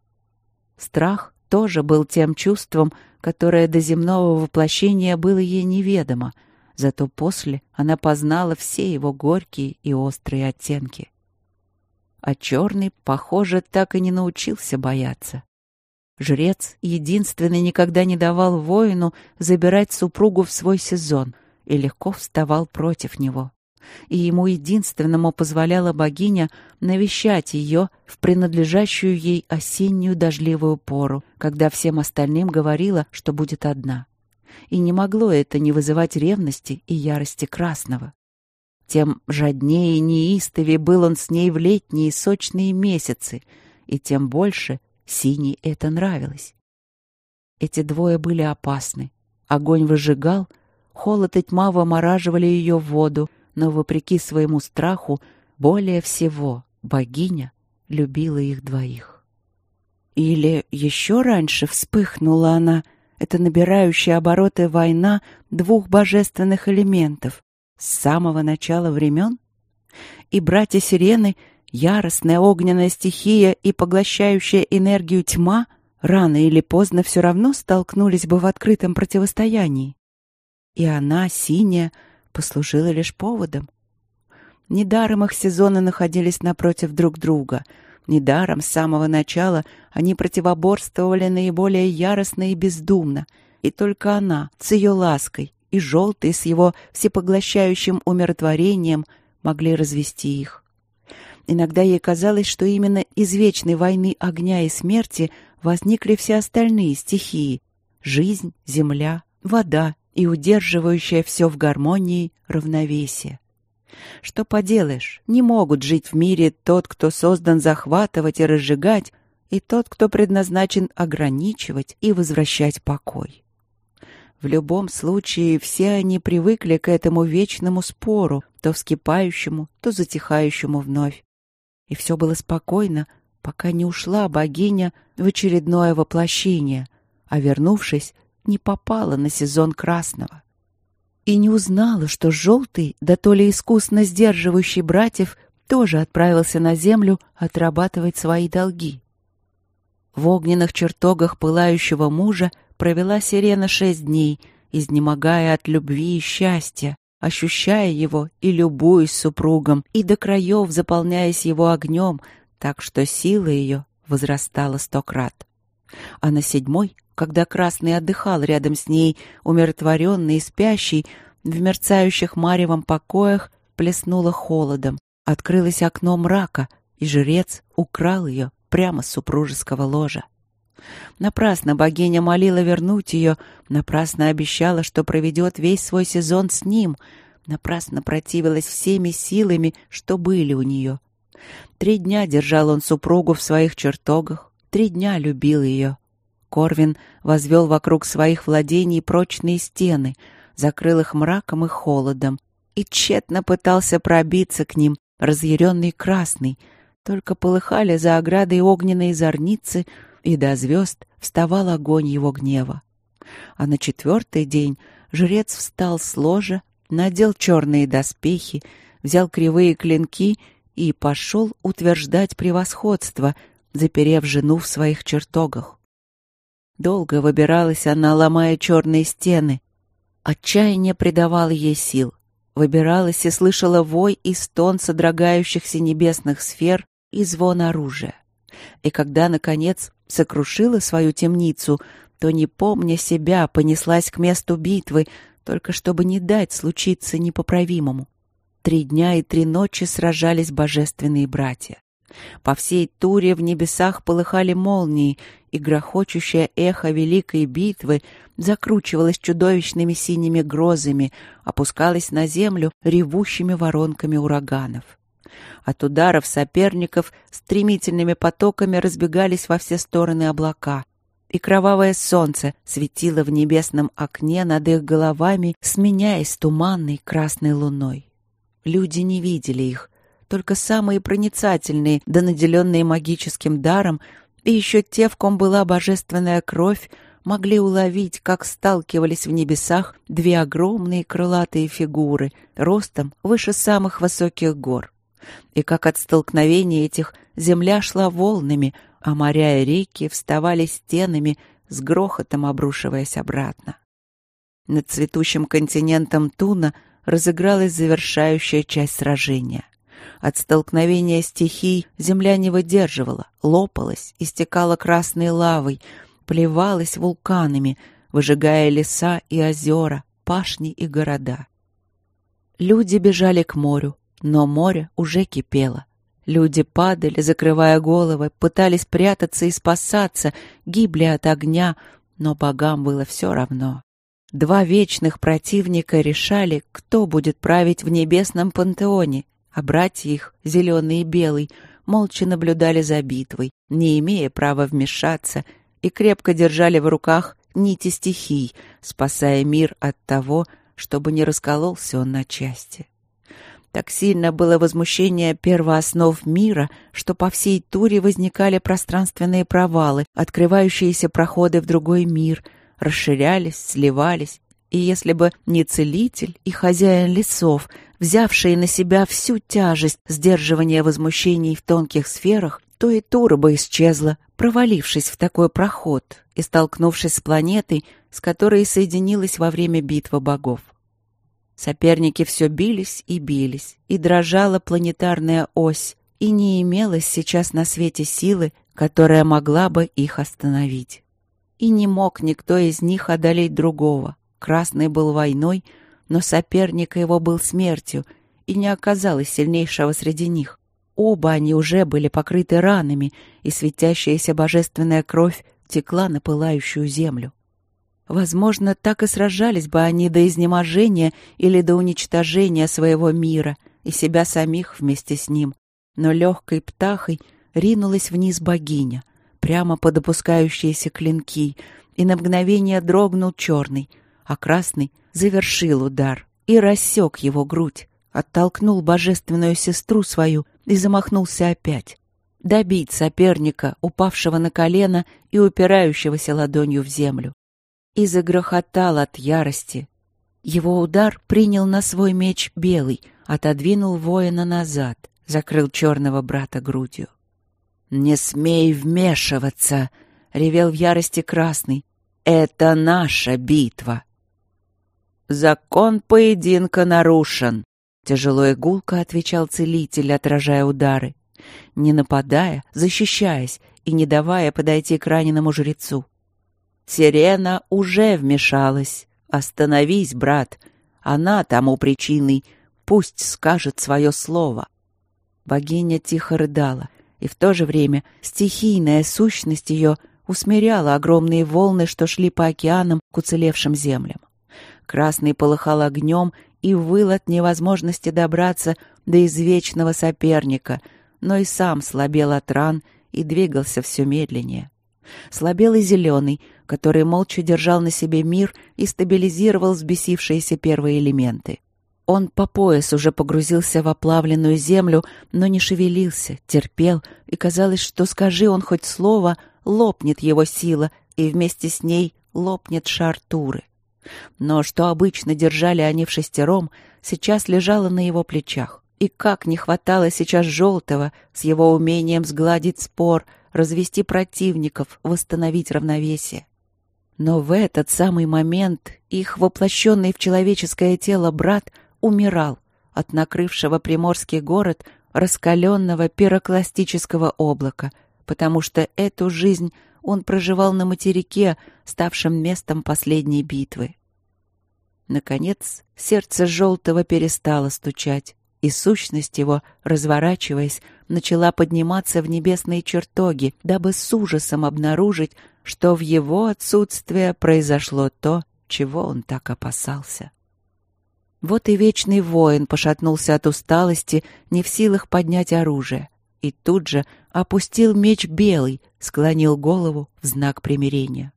Страх тоже был тем чувством, которое до земного воплощения было ей неведомо, зато после она познала все его горькие и острые оттенки. А Черный, похоже, так и не научился бояться. Жрец единственный никогда не давал воину забирать супругу в свой сезон и легко вставал против него. И ему единственному позволяла богиня навещать ее в принадлежащую ей осеннюю дождливую пору, когда всем остальным говорила, что будет одна. И не могло это не вызывать ревности и ярости Красного. Тем жаднее и неистовее был он с ней в летние сочные месяцы, и тем больше Синей это нравилось. Эти двое были опасны. Огонь выжигал, холод и тьма вымораживали ее в воду, но, вопреки своему страху, более всего богиня любила их двоих. Или еще раньше вспыхнула она, эта набирающая обороты война двух божественных элементов, с самого начала времен? И братья-сирены, яростная огненная стихия и поглощающая энергию тьма, рано или поздно все равно столкнулись бы в открытом противостоянии. И она, синяя, послужила лишь поводом. Недаром их сезоны находились напротив друг друга. Недаром с самого начала они противоборствовали наиболее яростно и бездумно. И только она, с ее лаской, и желтый с его всепоглощающим умиротворением могли развести их. Иногда ей казалось, что именно из вечной войны огня и смерти возникли все остальные стихии — жизнь, земля, вода и удерживающее все в гармонии равновесие. Что поделаешь, не могут жить в мире тот, кто создан захватывать и разжигать, и тот, кто предназначен ограничивать и возвращать покой. В любом случае, все они привыкли к этому вечному спору, то вскипающему, то затихающему вновь. И все было спокойно, пока не ушла богиня в очередное воплощение, а, вернувшись, не попала на сезон красного. И не узнала, что желтый, да то ли искусно сдерживающий братьев, тоже отправился на землю отрабатывать свои долги. В огненных чертогах пылающего мужа провела Сирена шесть дней, изнемогая от любви и счастья, ощущая его и любуясь супругом, и до краев заполняясь его огнем, так что сила ее возрастала сто крат. А на седьмой, когда Красный отдыхал рядом с ней, умиротворенный и спящий, в мерцающих маревом покоях плеснуло холодом, открылось окно мрака, и жрец украл ее прямо с супружеского ложа. Напрасно богиня молила вернуть ее, напрасно обещала, что проведет весь свой сезон с ним, напрасно противилась всеми силами, что были у нее. Три дня держал он супругу в своих чертогах, три дня любил ее. Корвин возвел вокруг своих владений прочные стены, закрыл их мраком и холодом, и тщетно пытался пробиться к ним, разъяренный Красный, только полыхали за оградой огненные зорницы, и до звезд вставал огонь его гнева. А на четвертый день жрец встал с ложа, надел черные доспехи, взял кривые клинки и пошел утверждать превосходство, заперев жену в своих чертогах. Долго выбиралась она, ломая черные стены. Отчаяние придавало ей сил. Выбиралась и слышала вой и стон содрогающихся небесных сфер и звон оружия. И когда, наконец, сокрушила свою темницу, то, не помня себя, понеслась к месту битвы, только чтобы не дать случиться непоправимому. Три дня и три ночи сражались божественные братья. По всей Туре в небесах полыхали молнии, и грохочущее эхо великой битвы закручивалось чудовищными синими грозами, опускалось на землю ревущими воронками ураганов. От ударов соперников стремительными потоками разбегались во все стороны облака, и кровавое солнце светило в небесном окне над их головами, сменяясь туманной красной луной. Люди не видели их, только самые проницательные, да наделенные магическим даром, и еще те, в ком была божественная кровь, могли уловить, как сталкивались в небесах две огромные крылатые фигуры, ростом выше самых высоких гор, и как от столкновения этих земля шла волнами, а моря и реки вставали стенами, с грохотом обрушиваясь обратно. Над цветущим континентом Туна разыгралась завершающая часть сражения. От столкновения стихий земля не выдерживала, лопалась, истекала красной лавой, плевалась вулканами, выжигая леса и озера, пашни и города. Люди бежали к морю, но море уже кипело. Люди падали, закрывая головы, пытались прятаться и спасаться, гибли от огня, но богам было все равно. Два вечных противника решали, кто будет править в небесном пантеоне, а братья их, зеленый и белый, молча наблюдали за битвой, не имея права вмешаться, и крепко держали в руках нити стихий, спасая мир от того, чтобы не раскололся он на части. Так сильно было возмущение первооснов мира, что по всей Туре возникали пространственные провалы, открывающиеся проходы в другой мир, расширялись, сливались, и если бы не целитель и хозяин лесов, взявшие на себя всю тяжесть сдерживания возмущений в тонких сферах, то и Тура бы исчезла, провалившись в такой проход и столкнувшись с планетой, с которой соединилась во время битвы богов. Соперники все бились и бились, и дрожала планетарная ось, и не имелось сейчас на свете силы, которая могла бы их остановить. И не мог никто из них одолеть другого. Красный был войной, но соперник его был смертью, и не оказалось сильнейшего среди них. Оба они уже были покрыты ранами, и светящаяся божественная кровь текла на пылающую землю. Возможно, так и сражались бы они до изнеможения или до уничтожения своего мира и себя самих вместе с ним. Но легкой птахой ринулась вниз богиня, прямо под опускающиеся клинки, и на мгновение дрогнул черный, а красный завершил удар и рассек его грудь, оттолкнул божественную сестру свою и замахнулся опять. Добить соперника, упавшего на колено и упирающегося ладонью в землю. И загрохотал от ярости. Его удар принял на свой меч белый, отодвинул воина назад, закрыл черного брата грудью. «Не смей вмешиваться!» — ревел в ярости красный. «Это наша битва!» «Закон поединка нарушен!» — тяжело и гулко отвечал целитель, отражая удары, не нападая, защищаясь и не давая подойти к раненому жрецу. «Сирена уже вмешалась. Остановись, брат. Она тому причиной. Пусть скажет свое слово». Богиня тихо рыдала, и в то же время стихийная сущность ее усмиряла огромные волны, что шли по океанам к уцелевшим землям. Красный полыхал огнем и выл от невозможности добраться до извечного соперника, но и сам слабел от ран и двигался все медленнее. Слабел и зеленый, который молча держал на себе мир и стабилизировал взбесившиеся первые элементы. Он по пояс уже погрузился в оплавленную землю, но не шевелился, терпел, и казалось, что скажи он хоть слово, лопнет его сила, и вместе с ней лопнет шар Туры. Но что обычно держали они вшестером, сейчас лежало на его плечах. И как не хватало сейчас Желтого с его умением сгладить спор, развести противников, восстановить равновесие. Но в этот самый момент их воплощенный в человеческое тело брат умирал от накрывшего приморский город раскаленного пирокластического облака, потому что эту жизнь он проживал на материке, ставшем местом последней битвы. Наконец, сердце Желтого перестало стучать, и сущность его, разворачиваясь, начала подниматься в небесные чертоги, дабы с ужасом обнаружить, что в его отсутствие произошло то, чего он так опасался. Вот и вечный воин пошатнулся от усталости, не в силах поднять оружие, и тут же опустил меч белый, склонил голову в знак примирения.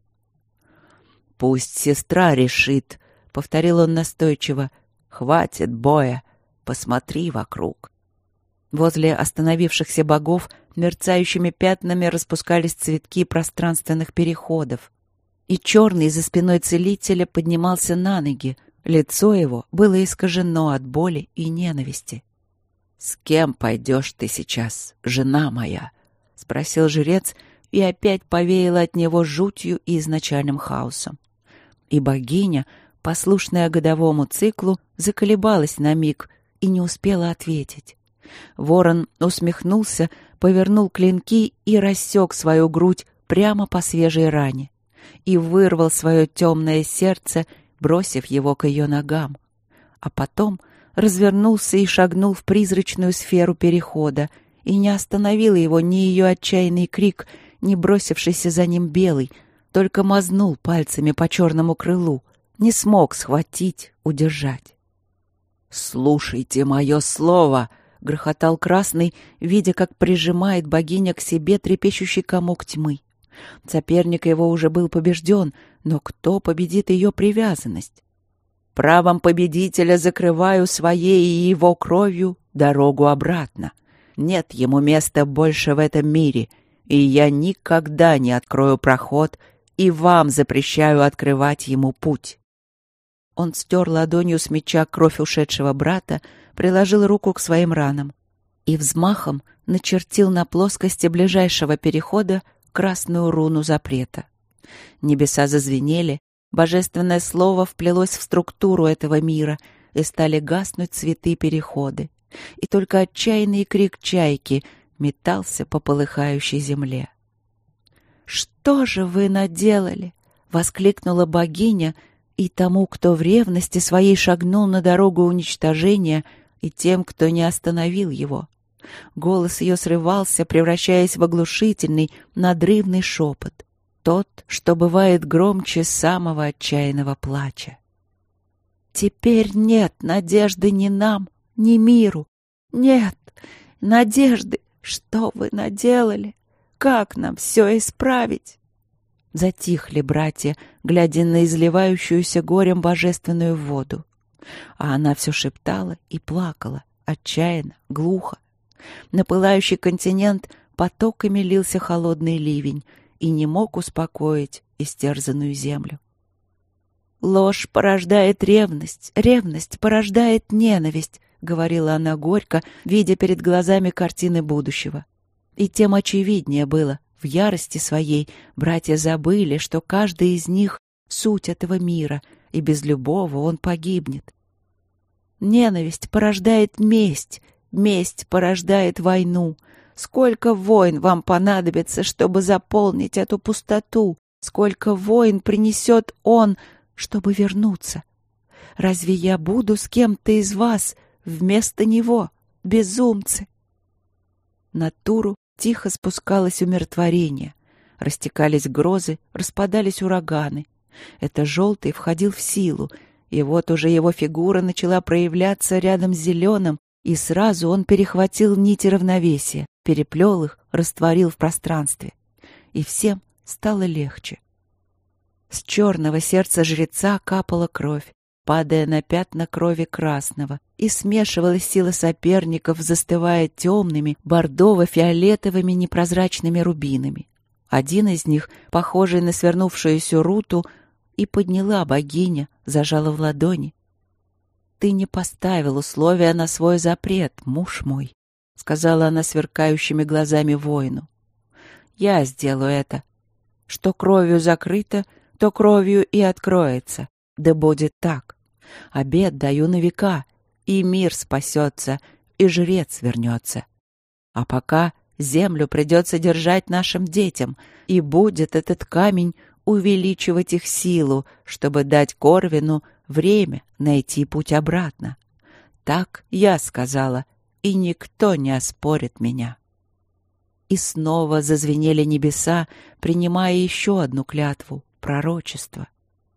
«Пусть сестра решит», — повторил он настойчиво, — «хватит боя, посмотри вокруг». Возле остановившихся богов мерцающими пятнами распускались цветки пространственных переходов, и черный за спиной целителя поднимался на ноги, лицо его было искажено от боли и ненависти. «С кем пойдешь ты сейчас, жена моя?» — спросил жрец, и опять повеяло от него жутью и изначальным хаосом. И богиня, послушная годовому циклу, заколебалась на миг и не успела ответить. Ворон усмехнулся, повернул клинки и рассек свою грудь прямо по свежей ране и вырвал свое темное сердце, бросив его к ее ногам. А потом развернулся и шагнул в призрачную сферу перехода, и не остановил его ни ее отчаянный крик, ни бросившийся за ним белый, только мазнул пальцами по черному крылу, не смог схватить, удержать. «Слушайте мое слово!» — грохотал красный, видя, как прижимает богиня к себе трепещущий комок тьмы. Соперник его уже был побежден, но кто победит ее привязанность? «Правом победителя закрываю своей и его кровью дорогу обратно. Нет ему места больше в этом мире, и я никогда не открою проход, и вам запрещаю открывать ему путь». Он стер ладонью с меча кровь ушедшего брата, приложил руку к своим ранам и взмахом начертил на плоскости ближайшего перехода красную руну запрета. Небеса зазвенели, божественное слово вплелось в структуру этого мира, и стали гаснуть цветы-переходы, и только отчаянный крик чайки метался по полыхающей земле. «Что же вы наделали?» — воскликнула богиня, и тому, кто в ревности своей шагнул на дорогу уничтожения, и тем, кто не остановил его. Голос ее срывался, превращаясь в оглушительный, надрывный шепот. Тот, что бывает громче самого отчаянного плача. Теперь нет надежды ни нам, ни миру. Нет надежды. Что вы наделали? Как нам все исправить? Затихли братья, глядя на изливающуюся горем божественную воду. А она все шептала и плакала, отчаянно, глухо. На пылающий континент потоками лился холодный ливень и не мог успокоить истерзанную землю. «Ложь порождает ревность, ревность порождает ненависть», — говорила она горько, видя перед глазами картины будущего. И тем очевиднее было, в ярости своей братья забыли, что каждый из них — суть этого мира, и без любого он погибнет. Ненависть порождает месть, месть порождает войну. Сколько войн вам понадобится, чтобы заполнить эту пустоту? Сколько войн принесет он, чтобы вернуться? Разве я буду с кем-то из вас вместо него, безумцы?» На Туру тихо спускалось умиротворение. Растекались грозы, распадались ураганы. Это желтый входил в силу, и вот уже его фигура начала проявляться рядом с зеленым, и сразу он перехватил нити равновесия, переплел их, растворил в пространстве. И всем стало легче. С черного сердца жреца капала кровь, падая на пятна крови красного, и смешивалась сила соперников, застывая темными, бордово-фиолетовыми непрозрачными рубинами. Один из них, похожий на свернувшуюся руту, и подняла богиня, зажала в ладони. «Ты не поставил условия на свой запрет, муж мой», — сказала она сверкающими глазами воину. «Я сделаю это. Что кровью закрыто, то кровью и откроется. Да будет так. Обет даю на века, и мир спасется, и жрец вернется. А пока землю придется держать нашим детям, и будет этот камень увеличивать их силу, чтобы дать Корвину время найти путь обратно. Так я сказала, и никто не оспорит меня». И снова зазвенели небеса, принимая еще одну клятву — пророчество.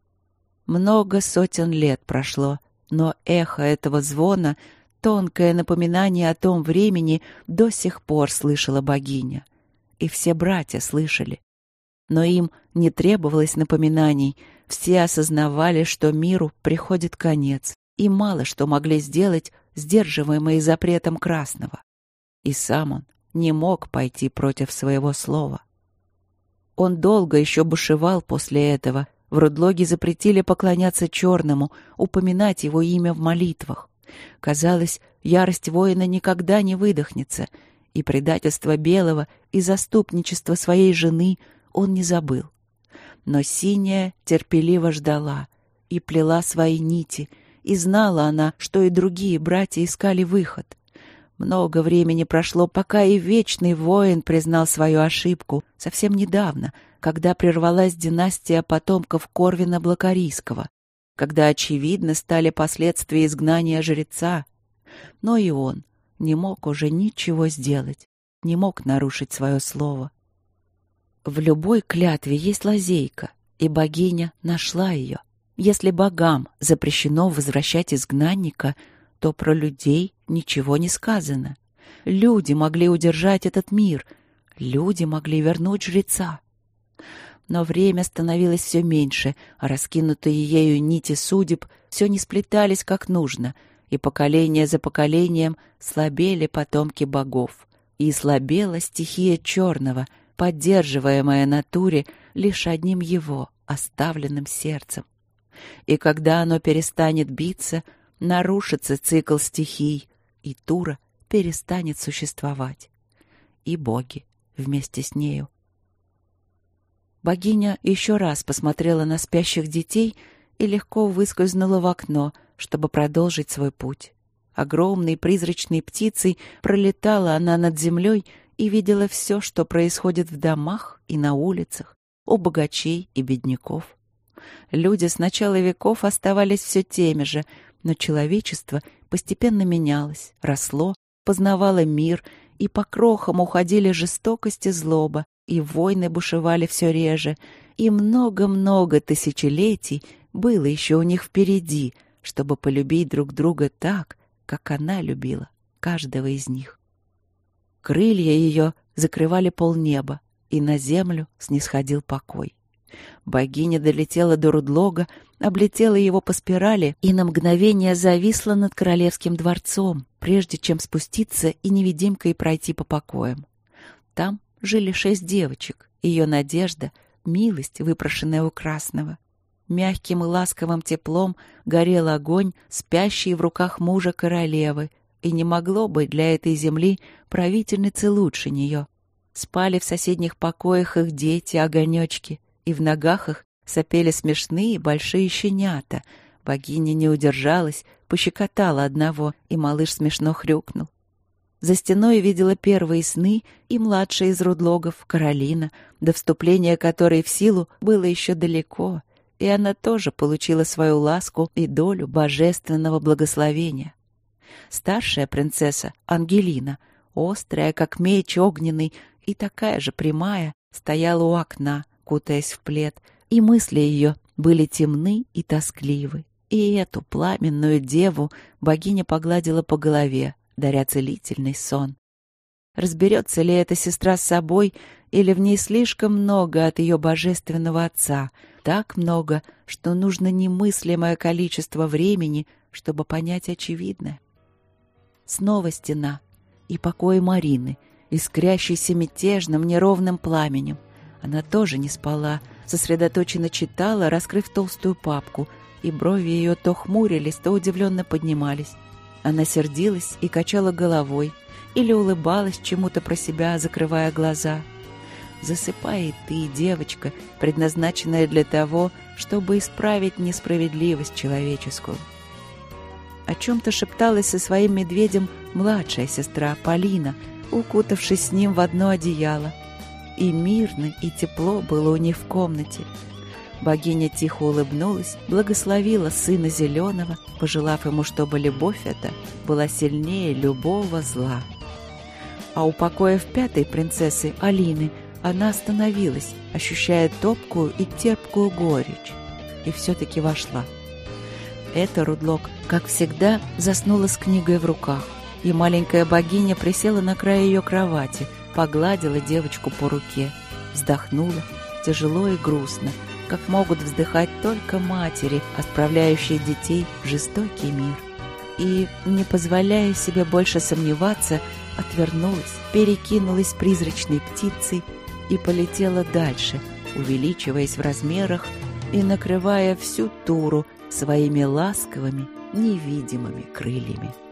Много сотен лет прошло, но эхо этого звона, тонкое напоминание о том времени, до сих пор слышала богиня. И все братья слышали. Но им не требовалось напоминаний, все осознавали, что миру приходит конец, и мало что могли сделать, сдерживаемые запретом Красного. И сам он не мог пойти против своего слова. Он долго еще бушевал после этого. В Рудлоге запретили поклоняться Черному, упоминать его имя в молитвах. Казалось, ярость воина никогда не выдохнется, и предательство Белого, и заступничество своей жены он не забыл. Но Синяя терпеливо ждала и плела свои нити, и знала она, что и другие братья искали выход. Много времени прошло, пока и Вечный Воин признал свою ошибку, совсем недавно, когда прервалась династия потомков Корвина Блакарийского, когда очевидны стали последствия изгнания жреца. Но и он не мог уже ничего сделать, не мог нарушить свое слово. В любой клятве есть лазейка, и богиня нашла ее. Если богам запрещено возвращать изгнанника, то про людей ничего не сказано. Люди могли удержать этот мир, люди могли вернуть жреца. Но время становилось все меньше, а раскинутые ею нити судеб все не сплетались как нужно, и поколение за поколением слабели потомки богов, и слабела стихия Черного, поддерживаемая натуре лишь одним его оставленным сердцем. И когда оно перестанет биться, нарушится цикл стихий, и Тура перестанет существовать. И боги вместе с нею. Богиня еще раз посмотрела на спящих детей и легко выскользнула в окно, чтобы продолжить свой путь. Огромной призрачной птицей пролетала она над землей и видела все, что происходит в домах и на улицах, у богачей и бедняков. Люди с начала веков оставались все теми же, но человечество постепенно менялось, росло, познавало мир, и по крохам уходили жестокость и злоба, и войны бушевали все реже, и много-много тысячелетий было еще у них впереди, чтобы полюбить друг друга так, как она любила каждого из них. Крылья ее закрывали полнеба, и на землю снисходил покой. Богиня долетела до Рудлога, облетела его по спирали и на мгновение зависла над королевским дворцом, прежде чем спуститься и невидимкой пройти по покоям. Там жили шесть девочек, ее надежда, милость, выпрошенная у Красного. Мягким и ласковым теплом горел огонь, спящий в руках мужа королевы, и не могло быть для этой земли правительницы лучше нее. Спали в соседних покоях их дети-огонечки, и в ногах их сопели смешные большие щенята. Богиня не удержалась, пощекотала одного, и малыш смешно хрюкнул. За стеной видела первые сны и младшая из Рудлогов, Каролина, до вступления которой в силу было еще далеко, и она тоже получила свою ласку и долю божественного благословения. Старшая принцесса, Ангелина, острая, как меч огненный, и такая же прямая, стояла у окна, кутаясь в плед, и мысли ее были темны и тоскливы. И эту пламенную деву богиня погладила по голове, даря целительный сон. Разберется ли эта сестра с собой, или в ней слишком много от ее божественного отца, так много, что нужно немыслимое количество времени, чтобы понять очевидное? Снова стена и покой Марины, искрящийся мятежным неровным пламенем. Она тоже не спала, сосредоточенно читала, раскрыв толстую папку, и брови ее то хмурились, то удивленно поднимались. Она сердилась и качала головой, или улыбалась чему-то про себя, закрывая глаза. Засыпай и ты, девочка, предназначенная для того, чтобы исправить несправедливость человеческую. О чем-то шепталась со своим медведем младшая сестра Полина, укутавшись с ним в одно одеяло. И мирно, и тепло было у них в комнате. Богиня тихо улыбнулась, благословила сына Зеленого, пожелав ему, чтобы любовь эта была сильнее любого зла. А у покоев пятой принцессы Алины она остановилась, ощущая топкую и терпкую горечь, и все-таки вошла. Эта Рудлог, как всегда, заснула с книгой в руках, и маленькая богиня присела на край ее кровати, погладила девочку по руке, вздохнула тяжело и грустно, как могут вздыхать только матери, отправляющие детей в жестокий мир. И, не позволяя себе больше сомневаться, отвернулась, перекинулась призрачной птицей и полетела дальше, увеличиваясь в размерах и накрывая всю Туру своими ласковыми, невидимыми крыльями.